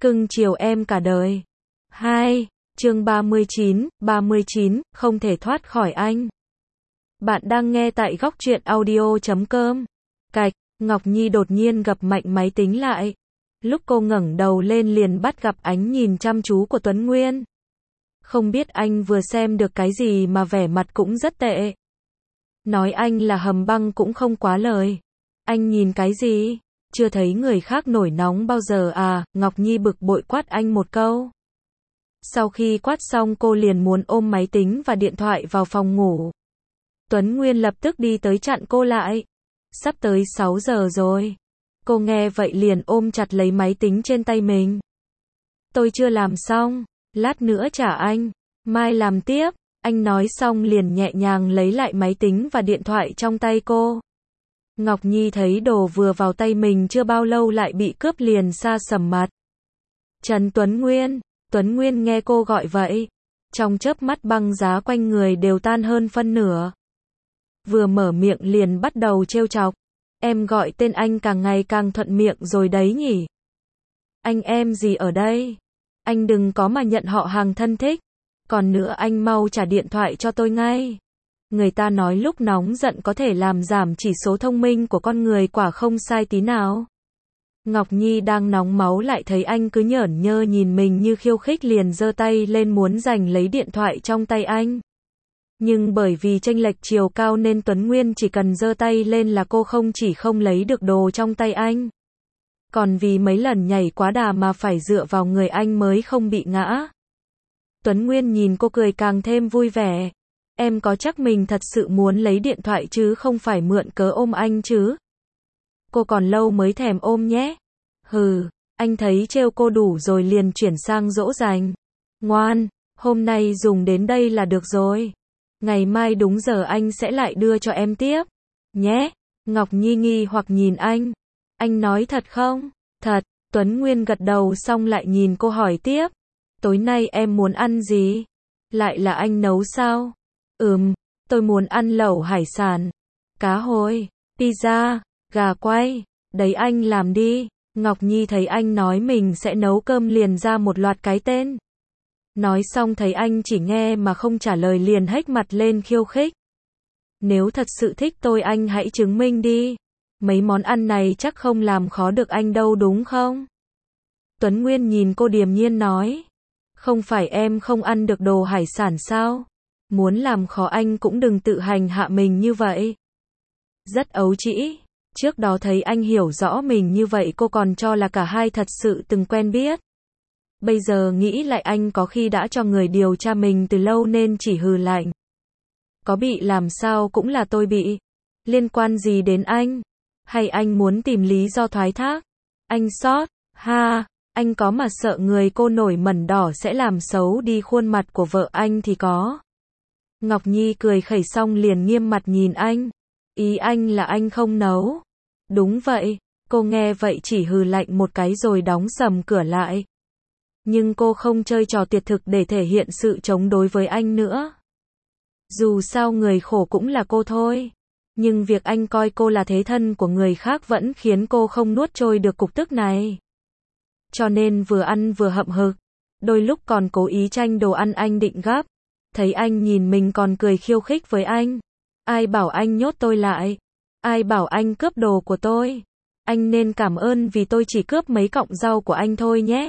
cưng chiều em cả đời. 2. Chương 39, không thể thoát khỏi anh. Bạn đang nghe tại góc truyện audio.com. Cạch, Ngọc Nhi đột nhiên gập mạnh máy tính lại. Lúc cô ngẩng đầu lên liền bắt gặp ánh nhìn chăm chú của Tuấn Nguyên. Không biết anh vừa xem được cái gì mà vẻ mặt cũng rất tệ. Nói anh là hầm băng cũng không quá lời. Anh nhìn cái gì? Chưa thấy người khác nổi nóng bao giờ à? Ngọc Nhi bực bội quát anh một câu. Sau khi quát xong cô liền muốn ôm máy tính và điện thoại vào phòng ngủ. Tuấn Nguyên lập tức đi tới chặn cô lại. Sắp tới 6 giờ rồi. Cô nghe vậy liền ôm chặt lấy máy tính trên tay mình. Tôi chưa làm xong, lát nữa trả anh, mai làm tiếp. Anh nói xong liền nhẹ nhàng lấy lại máy tính và điện thoại trong tay cô. Ngọc Nhi thấy đồ vừa vào tay mình chưa bao lâu lại bị cướp liền sa sầm mặt. Trần Tuấn Nguyên nghe cô gọi vậy. Trong chớp mắt băng giá quanh người đều tan hơn phân nửa. Vừa mở miệng liền bắt đầu trêu chọc. Em gọi tên anh càng ngày càng thuận miệng rồi đấy nhỉ. Anh em gì ở đây? Anh đừng có mà nhận họ hàng thân thích. Còn nữa anh mau trả điện thoại cho tôi ngay. Người ta nói lúc nóng giận có thể làm giảm chỉ số thông minh của con người, quả không sai tí nào. Ngọc Nhi đang nóng máu lại thấy anh cứ nhởn nhơ nhìn mình như khiêu khích liền giơ tay lên muốn giành lấy điện thoại trong tay anh. Nhưng bởi vì chênh lệch chiều cao nên Tuấn Nguyên chỉ cần giơ tay lên là cô không chỉ không lấy được đồ trong tay anh. Còn vì mấy lần nhảy quá đà mà phải dựa vào người anh mới không bị ngã. Tuấn Nguyên nhìn cô cười càng thêm vui vẻ. Em có chắc mình thật sự muốn lấy điện thoại chứ không phải mượn cớ ôm anh chứ? Cô còn lâu mới thèm ôm nhé. Hừ, anh thấy trêu cô đủ rồi liền chuyển sang dỗ dành. Ngoan, hôm nay dùng đến đây là được rồi. Ngày mai đúng giờ anh sẽ lại đưa cho em tiếp. Nhé. Ngọc Nhi nghi hoặc nhìn anh. Anh nói thật không? Thật. Tuấn Nguyên gật đầu xong lại nhìn cô hỏi tiếp. Tối nay em muốn ăn gì? Lại là anh nấu sao? Tôi muốn ăn lẩu hải sản, cá hồi, pizza, gà quay. Đấy anh làm đi. Ngọc Nhi thấy anh nói mình sẽ nấu cơm liền ra một loạt cái tên. Nói xong thấy anh chỉ nghe mà không trả lời liền hếch mặt lên khiêu khích. Nếu thật sự thích tôi anh hãy chứng minh đi. Mấy món ăn này chắc không làm khó được anh đâu đúng không? Tuấn Nguyên nhìn cô điềm nhiên nói. Không phải em không ăn được đồ hải sản sao? Muốn làm khó anh cũng đừng tự hành hạ mình như vậy. Rất ấu trĩ. Trước đó thấy anh hiểu rõ mình như vậy cô còn cho là cả hai thật sự từng quen biết. Bây giờ nghĩ lại anh có khi đã cho người điều tra mình từ lâu nên chỉ hừ lạnh. Có bị làm sao cũng là tôi bị. Liên quan gì đến anh? Hay anh muốn tìm lý do thoái thác? Anh sót, ha, anh có mà sợ người cô nổi mẩn đỏ sẽ làm xấu đi khuôn mặt của vợ anh thì có. Ngọc Nhi cười khẩy xong liền nghiêm mặt nhìn anh. Ý anh là anh không nấu. Đúng vậy. Cô nghe vậy chỉ hừ lạnh một cái rồi đóng sầm cửa lại. Nhưng cô không chơi trò tuyệt thực để thể hiện sự chống đối với anh nữa. Dù sao người khổ cũng là cô thôi. Nhưng việc anh coi cô là thế thân của người khác vẫn khiến cô không nuốt trôi được cục tức này. Cho nên vừa ăn vừa hậm hực. Đôi lúc còn cố ý tranh đồ ăn anh định gắp. Thấy anh nhìn mình còn cười khiêu khích với anh. Ai bảo anh nhốt tôi lại? Ai bảo anh cướp đồ của tôi? Anh nên cảm ơn vì tôi chỉ cướp mấy cọng rau của anh thôi nhé.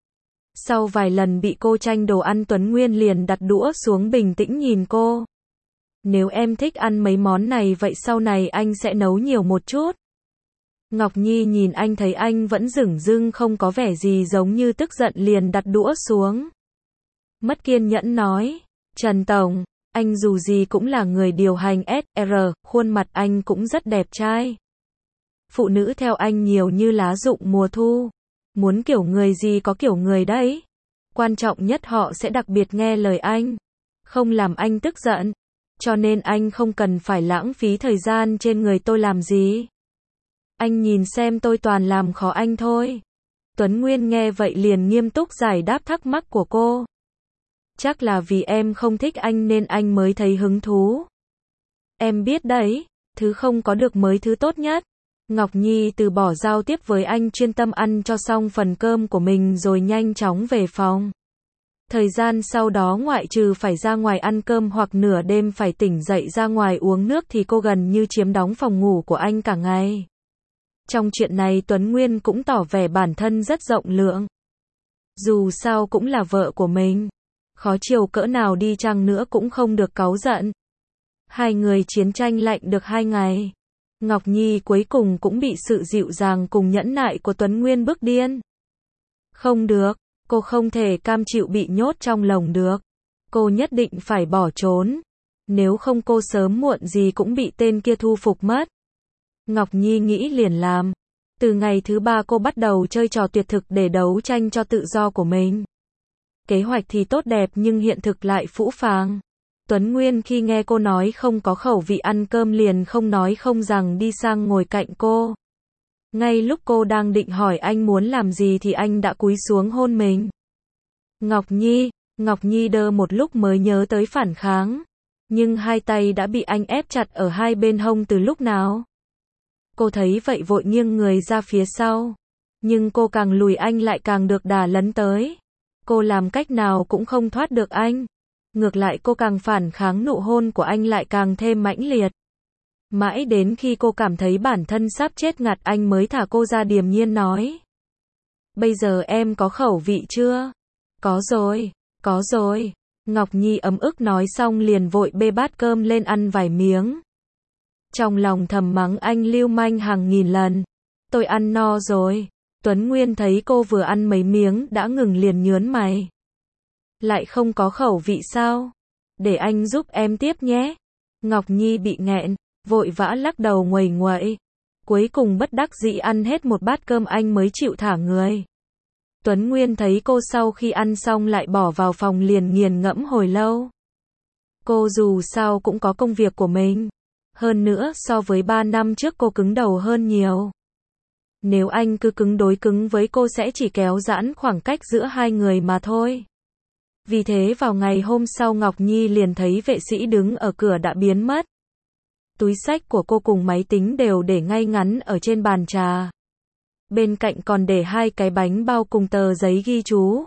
Sau vài lần bị cô tranh đồ ăn Tuấn Nguyên liền đặt đũa xuống bình tĩnh nhìn cô. Nếu em thích ăn mấy món này vậy sau này anh sẽ nấu nhiều một chút. Ngọc Nhi nhìn anh thấy anh vẫn dửng dưng không có vẻ gì giống như tức giận liền đặt đũa xuống. Mất kiên nhẫn nói. Trần Tổng, anh dù gì cũng là người điều hành SR, khuôn mặt anh cũng rất đẹp trai. Phụ nữ theo anh nhiều như lá rụng mùa thu. Muốn kiểu người gì có kiểu người đấy. Quan trọng nhất họ sẽ đặc biệt nghe lời anh. Không làm anh tức giận. Cho nên anh không cần phải lãng phí thời gian trên người tôi làm gì. Anh nhìn xem tôi toàn làm khó anh thôi. Tuấn Nguyên nghe vậy liền nghiêm túc giải đáp thắc mắc của cô. Chắc là vì em không thích anh nên anh mới thấy hứng thú. Em biết đấy, thứ không có được mới thứ tốt nhất. Ngọc Nhi từ bỏ giao tiếp với anh, chuyên tâm ăn cho xong phần cơm của mình rồi nhanh chóng về phòng. Thời gian sau đó ngoại trừ phải ra ngoài ăn cơm hoặc nửa đêm phải tỉnh dậy ra ngoài uống nước thì cô gần như chiếm đóng phòng ngủ của anh cả ngày. Trong chuyện này Tuấn Nguyên cũng tỏ vẻ bản thân rất rộng lượng. Dù sao cũng là vợ của mình. Khó chiều cỡ nào đi chăng nữa cũng không được cáu giận. Hai người chiến tranh lạnh được 2 ngày. Ngọc Nhi cuối cùng cũng bị sự dịu dàng cùng nhẫn nại của Tuấn Nguyên bức điên. Không được, cô không thể cam chịu bị nhốt trong lồng được. Cô nhất định phải bỏ trốn. Nếu không cô sớm muộn gì cũng bị tên kia thu phục mất. Ngọc Nhi nghĩ liền làm. Từ ngày thứ 3 cô bắt đầu chơi trò tuyệt thực để đấu tranh cho tự do của mình. Kế hoạch thì tốt đẹp nhưng hiện thực lại phũ phàng. Tuấn Nguyên khi nghe cô nói không có khẩu vị ăn cơm liền không nói không rằng đi sang ngồi cạnh cô. Ngay lúc cô đang định hỏi anh muốn làm gì thì anh đã cúi xuống hôn mình. Ngọc Nhi đơ một lúc mới nhớ tới phản kháng. Nhưng hai tay đã bị anh ép chặt ở hai bên hông từ lúc nào. Cô thấy vậy vội nghiêng người ra phía sau. Nhưng cô càng lùi anh lại càng được đà lấn tới. Cô làm cách nào cũng không thoát được anh. Ngược lại cô càng phản kháng, nụ hôn của anh lại càng thêm mãnh liệt. Mãi đến khi cô cảm thấy bản thân sắp chết ngạt anh mới thả cô ra, điềm nhiên nói. Bây giờ em có khẩu vị chưa? Có rồi. Ngọc Nhi ấm ức nói xong liền vội bê bát cơm lên ăn vài miếng. Trong lòng thầm mắng anh lưu manh hàng nghìn lần. Tôi ăn no rồi. Tuấn Nguyên thấy cô vừa ăn mấy miếng đã ngừng liền nhớn mày. Lại không có khẩu vị sao? Để anh giúp em tiếp nhé. Ngọc Nhi bị nghẹn, vội vã lắc đầu nguầy nguậy. Cuối cùng bất đắc dĩ ăn hết một bát cơm anh mới chịu thả người. Tuấn Nguyên thấy cô sau khi ăn xong lại bỏ vào phòng liền nghiền ngẫm hồi lâu. Cô dù sao cũng có công việc của mình. Hơn nữa so với 3 năm trước cô cứng đầu hơn nhiều. Nếu anh cứ cứng đối cứng với cô sẽ chỉ kéo giãn khoảng cách giữa hai người mà thôi. Vì thế vào ngày hôm sau Ngọc Nhi liền thấy vệ sĩ đứng ở cửa đã biến mất. Túi xách của cô cùng máy tính đều để ngay ngắn ở trên bàn trà. Bên cạnh còn để 2 cái bánh bao cùng tờ giấy ghi chú.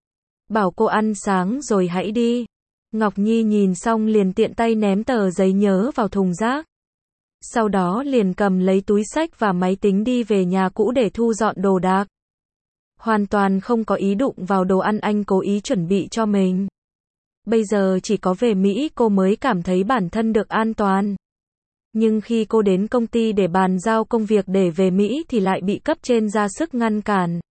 Bảo cô ăn sáng rồi hãy đi. Ngọc Nhi nhìn xong liền tiện tay ném tờ giấy nhớ vào thùng rác. Sau đó liền cầm lấy túi xách và máy tính đi về nhà cũ để thu dọn đồ đạc. Hoàn toàn không có ý đụng vào đồ ăn anh cố ý chuẩn bị cho mình. Bây giờ chỉ có về Mỹ cô mới cảm thấy bản thân được an toàn. Nhưng khi cô đến công ty để bàn giao công việc để về Mỹ thì lại bị cấp trên ra sức ngăn cản.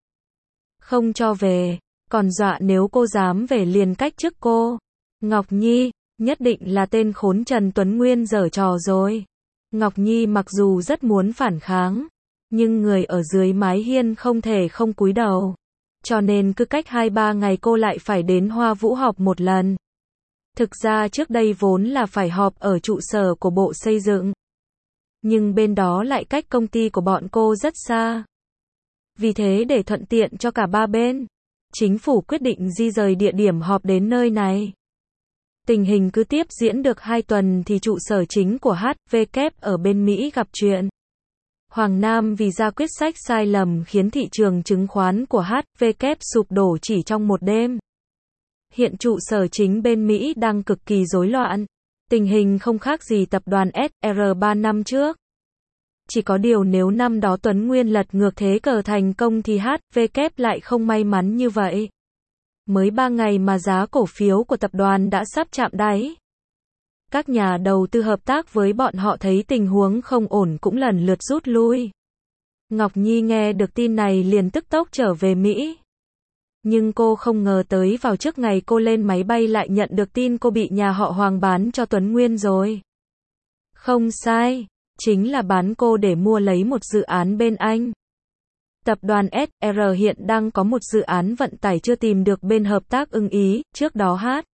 Không cho về, còn dọa nếu cô dám về liền cách chức cô. Ngọc Nhi, nhất định là tên khốn Trần Tuấn Nguyên giở trò rồi. Ngọc Nhi mặc dù rất muốn phản kháng, nhưng người ở dưới mái hiên không thể không cúi đầu. Cho nên cứ cách 2-3 ngày cô lại phải đến Hoa Vũ họp một lần. Thực ra trước đây vốn là phải họp ở trụ sở của Bộ Xây dựng. Nhưng bên đó lại cách công ty của bọn cô rất xa. Vì thế để thuận tiện cho cả ba bên, chính phủ quyết định di rời địa điểm họp đến nơi này. Tình hình cứ tiếp diễn được 2 tuần thì trụ sở chính của HVK ở bên Mỹ gặp chuyện. Hoàng Nam vì ra quyết sách sai lầm khiến thị trường chứng khoán của HVK sụp đổ chỉ trong một đêm. Hiện trụ sở chính bên Mỹ đang cực kỳ rối loạn. Tình hình không khác gì tập đoàn SR 3 năm trước. Chỉ có điều nếu năm đó Tuấn Nguyên lật ngược thế cờ thành công thì HVK lại không may mắn như vậy. Mới 3 ngày mà giá cổ phiếu của tập đoàn đã sắp chạm đáy. Các nhà đầu tư hợp tác với bọn họ thấy tình huống không ổn cũng lần lượt rút lui. Ngọc Nhi nghe được tin này liền tức tốc trở về Mỹ. Nhưng cô không ngờ tới vào trước ngày cô lên máy bay lại nhận được tin cô bị nhà họ Hoàng bán cho Tuấn Nguyên rồi. Không sai, chính là bán cô để mua lấy một dự án bên Anh. Tập đoàn SR hiện đang có một dự án vận tải chưa tìm được bên hợp tác ưng ý, trước đó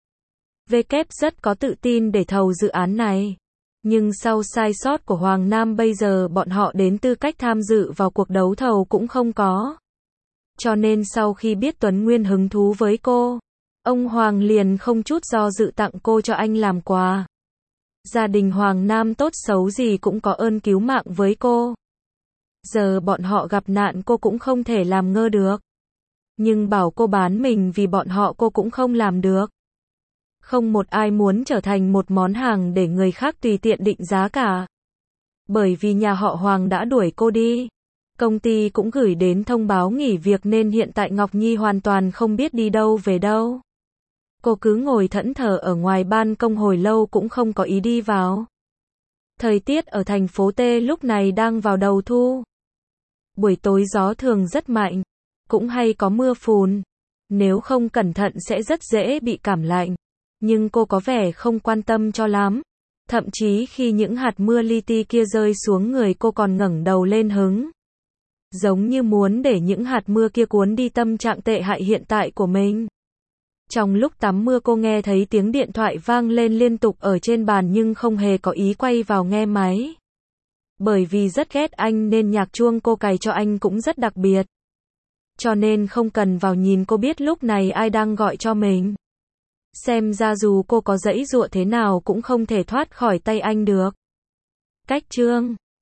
HVK rất có tự tin để thầu dự án này. Nhưng sau sai sót của Hoàng Nam bây giờ bọn họ đến tư cách tham dự vào cuộc đấu thầu cũng không có. Cho nên sau khi biết Tuấn Nguyên hứng thú với cô, ông Hoàng liền không chút do dự tặng cô cho anh làm quà. Gia đình Hoàng Nam tốt xấu gì cũng có ơn cứu mạng với cô. Giờ bọn họ gặp nạn cô cũng không thể làm ngơ được. Nhưng bảo cô bán mình vì bọn họ cô cũng không làm được. Không một ai muốn trở thành một món hàng để người khác tùy tiện định giá cả. Bởi vì nhà họ Hoàng đã đuổi cô đi. Công ty cũng gửi đến thông báo nghỉ việc nên hiện tại Ngọc Nhi hoàn toàn không biết đi đâu về đâu. Cô cứ ngồi thẫn thờ ở ngoài ban công hồi lâu cũng không có ý đi vào. Thời tiết ở thành phố T lúc này đang vào đầu thu. Buổi tối gió thường rất mạnh, cũng hay có mưa phùn. Nếu không cẩn thận sẽ rất dễ bị cảm lạnh. Nhưng cô có vẻ không quan tâm cho lắm. Thậm chí khi những hạt mưa li ti kia rơi xuống người cô còn ngẩng đầu lên hứng. Giống như muốn để những hạt mưa kia cuốn đi tâm trạng tệ hại hiện tại của mình. Trong lúc tắm mưa cô nghe thấy tiếng điện thoại vang lên liên tục ở trên bàn nhưng không hề có ý quay vào nghe máy. Bởi vì rất ghét anh nên nhạc chuông cô cài cho anh cũng rất đặc biệt. Cho nên không cần vào nhìn cô biết lúc này ai đang gọi cho mình. Xem ra dù cô có giãy giụa thế nào cũng không thể thoát khỏi tay anh được. Cách chương